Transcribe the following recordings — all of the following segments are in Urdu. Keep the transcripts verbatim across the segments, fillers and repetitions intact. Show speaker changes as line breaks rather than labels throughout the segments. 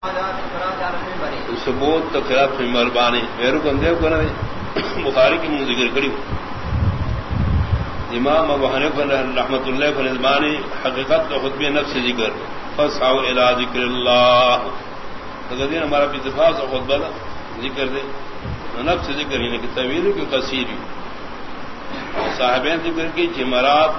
ثبوت تو خلاف مہربانی میرے بندے کو بخاری کی منہ ذکر کری امام ابو حنیفہ رحمۃ اللہ پر نظمانی حقیقت تو خطبہ نفس ذکر فسعوا الى ذکر اللہ تقدیر ہمارا اتفاق اور خطبہ ذکر دے نفس ذکر یعنی کہ طویل کی قصیر صاحبین ذکر کی جمرات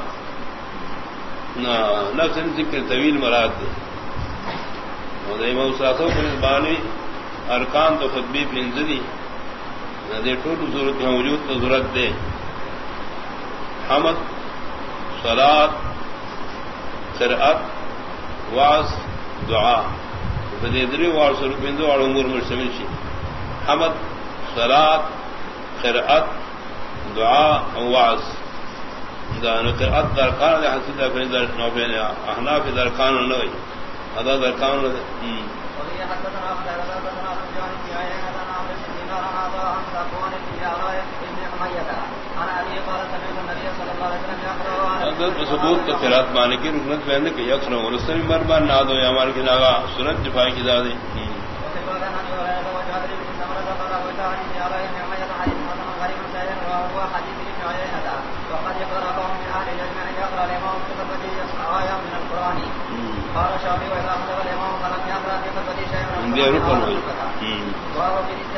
نفس ذکر طویل مراد دے امام ساتھوں پر نظمانی ارکان تو خطبی پنزدی دے ٹوٹو ضرورت موجود تو ضرورت دے حمد صلاۃ قرأت وعظ دعا فدیدری وعظ رکندو اور امور مرشمل شی حمد صلاۃ قرأت دعا وعظ دان قرأت درکان دے حسد بین در نوبین احناف درکان نوئی ادا درکان دے ثبوت تو خیرات مانے کی رکنت پہننے کے یقین اور اس میں مربان نہ دو ہمارے کے ناگا سنت دفاع کی دادی رکن ہوئی